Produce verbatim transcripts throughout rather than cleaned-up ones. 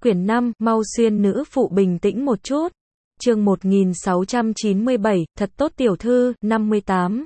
Quyển năm, mau xuyên nữ phụ bình tĩnh một chút. Chương một nghìn sáu trăm chín mươi bảy, thật tốt tiểu thư, năm mươi tám.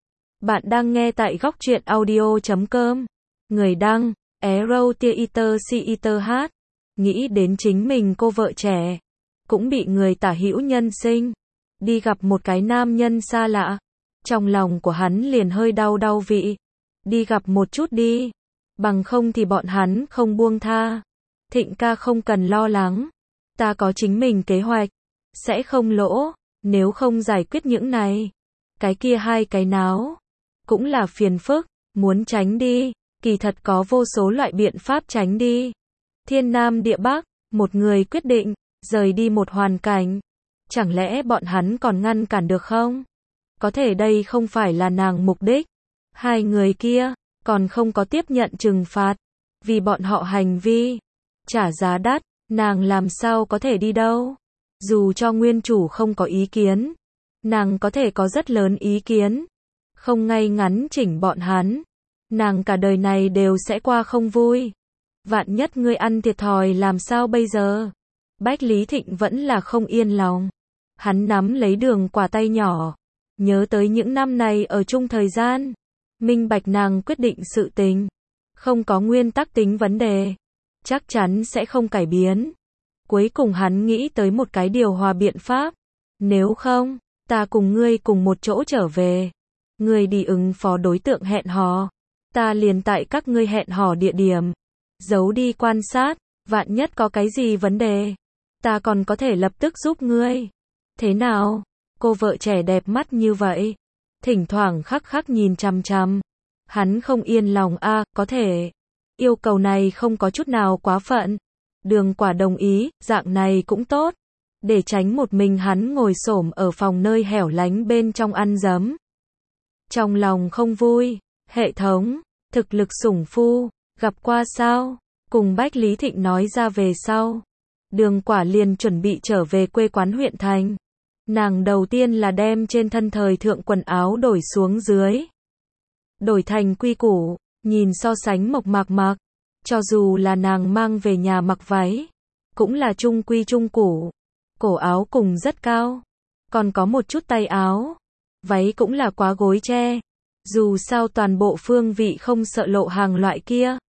Bạn đang nghe tại góc truyện audio chấm com. Người đăng, Arrow Theater Theater hát. Nghĩ đến chính mình cô vợ trẻ, cũng bị người tả hữu nhân sinh. Đi gặp một cái nam nhân xa lạ. Trong lòng của hắn liền hơi đau đau vị. Đi gặp một chút đi. Bằng không thì bọn hắn không buông tha. Thịnh ca không cần lo lắng. Ta có chính mình kế hoạch. Sẽ không lỗ. Nếu không giải quyết những này. Cái kia hai cái náo. Cũng là phiền phức. Muốn tránh đi. Kỳ thật có vô số loại biện pháp tránh đi. Thiên Nam địa Bắc. Một người quyết định. Rời đi một hoàn cảnh. Chẳng lẽ bọn hắn còn ngăn cản được không? Có thể đây không phải là nàng mục đích. Hai người kia. Còn không có tiếp nhận trừng phạt. Vì bọn họ hành vi. Trả giá đắt. Nàng làm sao có thể đi đâu? Dù cho nguyên chủ không có ý kiến. Nàng có thể có rất lớn ý kiến. Không ngay ngắn chỉnh bọn hắn. Nàng cả đời này đều sẽ qua không vui. Vạn nhất ngươi ăn thiệt thòi làm sao bây giờ? Bách Lý Thịnh vẫn là không yên lòng. Hắn nắm lấy Đường Quả tay nhỏ. Nhớ tới những năm này ở chung thời gian. Minh bạch nàng quyết định sự tình. Không có nguyên tắc tính vấn đề. Chắc chắn sẽ không cải biến. Cuối cùng hắn nghĩ tới một cái điều hòa biện pháp. Nếu không, ta cùng ngươi cùng một chỗ trở về. Ngươi đi ứng phó đối tượng hẹn hò. Ta liền tại các ngươi hẹn hò địa điểm. Giấu đi quan sát. Vạn nhất có cái gì vấn đề. Ta còn có thể lập tức giúp ngươi. Thế nào? Cô vợ trẻ đẹp mắt như vậy. Thỉnh thoảng khắc khắc nhìn chằm chằm. Hắn không yên lòng a, à, có thể. Yêu cầu này không có chút nào quá phận. Đường Quả đồng ý, dạng này cũng tốt. Để tránh một mình hắn ngồi xổm ở phòng nơi hẻo lánh bên trong ăn dấm. Trong lòng không vui. Hệ thống, thực lực sủng phu, gặp qua sao? Cùng Bách Lý Thịnh nói ra về sau. Đường Quả liền chuẩn bị trở về quê quán huyện thành. Nàng đầu tiên là đem trên thân thời thượng quần áo đổi xuống dưới. Đổi thành quy củ, nhìn so sánh mộc mạc mặc. Cho dù là nàng mang về nhà mặc váy, cũng là trung quy trung củ. Cổ áo cùng rất cao. Còn có một chút tay áo. Váy cũng là quá gối che. Dù sao toàn bộ phương vị không sợ lộ hàng loại kia.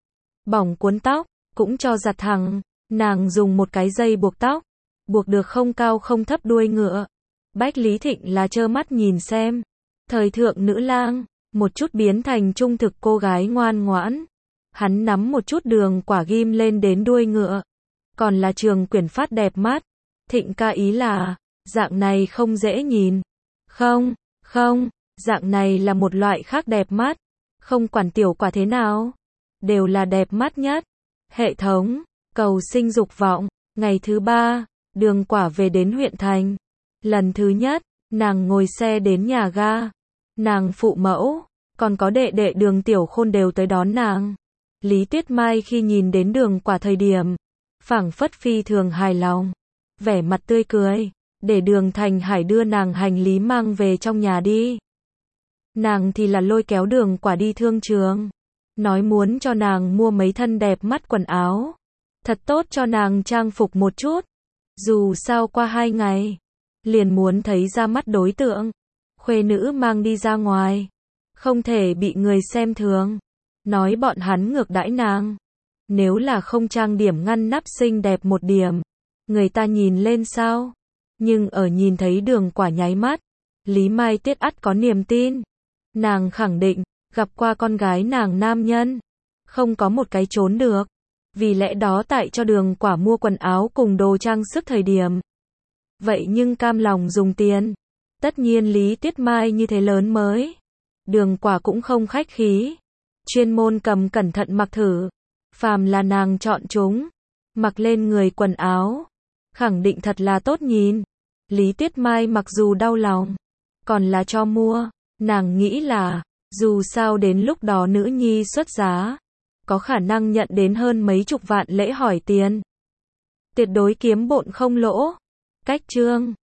Bỏng cuốn tóc, cũng cho giặt thẳng. Nàng dùng một cái dây buộc tóc. Buộc được không cao không thấp đuôi ngựa. Bách Lý Thịnh là trơ mắt nhìn xem. Thời thượng nữ lang, một chút biến thành trung thực cô gái ngoan ngoãn. Hắn nắm một chút Đường Quả ghim lên đến đuôi ngựa. Còn là Trường Quyển phát đẹp mắt. Thịnh ca ý là, dạng này không dễ nhìn. Không, không, dạng này là một loại khác đẹp mắt. Không quản tiểu quả thế nào. Đều là đẹp mắt nhất. Hệ thống, cầu sinh dục vọng. Ngày thứ ba. Đường Quả về đến huyện thành. Lần thứ nhất, nàng ngồi xe đến nhà ga. Nàng phụ mẫu, còn có đệ đệ Đường Tiểu Khôn đều tới đón nàng. Lý Tuyết Mai khi nhìn đến Đường Quả thời điểm, phảng phất phi thường hài lòng. Vẻ mặt tươi cười, để Đường Thành Hải đưa nàng hành lý mang về trong nhà đi. Nàng thì là lôi kéo Đường Quả đi thương trường. Nói muốn cho nàng mua mấy thân đẹp mắt quần áo. Thật tốt cho nàng trang phục một chút. Dù sao qua hai ngày, liền muốn thấy ra mắt đối tượng. Khuê nữ mang đi ra ngoài. Không thể bị người xem thường. Nói bọn hắn ngược đãi nàng. Nếu là không trang điểm ngăn nắp xinh đẹp một điểm. Người ta nhìn lên sao? Nhưng ở nhìn thấy Đường Quả nháy mắt. Lý Mai Tiết ắt có niềm tin. Nàng khẳng định, gặp qua con gái nàng nam nhân. Không có một cái trốn được. Vì lẽ đó tại cho Đường Quả mua quần áo cùng đồ trang sức thời điểm. Vậy nhưng cam lòng dùng tiền. Tất nhiên Lý Tuyết Mai như thế lớn mới. Đường Quả cũng không khách khí. Chuyên môn cầm cẩn thận mặc thử. Phàm là nàng chọn chúng. Mặc lên người quần áo. Khẳng định thật là tốt nhìn. Lý Tuyết Mai mặc dù đau lòng. Còn là cho mua. Nàng nghĩ là, dù sao đến lúc đó nữ nhi xuất giá. Có khả năng nhận đến hơn mấy chục vạn lễ hỏi tiền. Tuyệt đối kiếm bộn không lỗ. Cách chương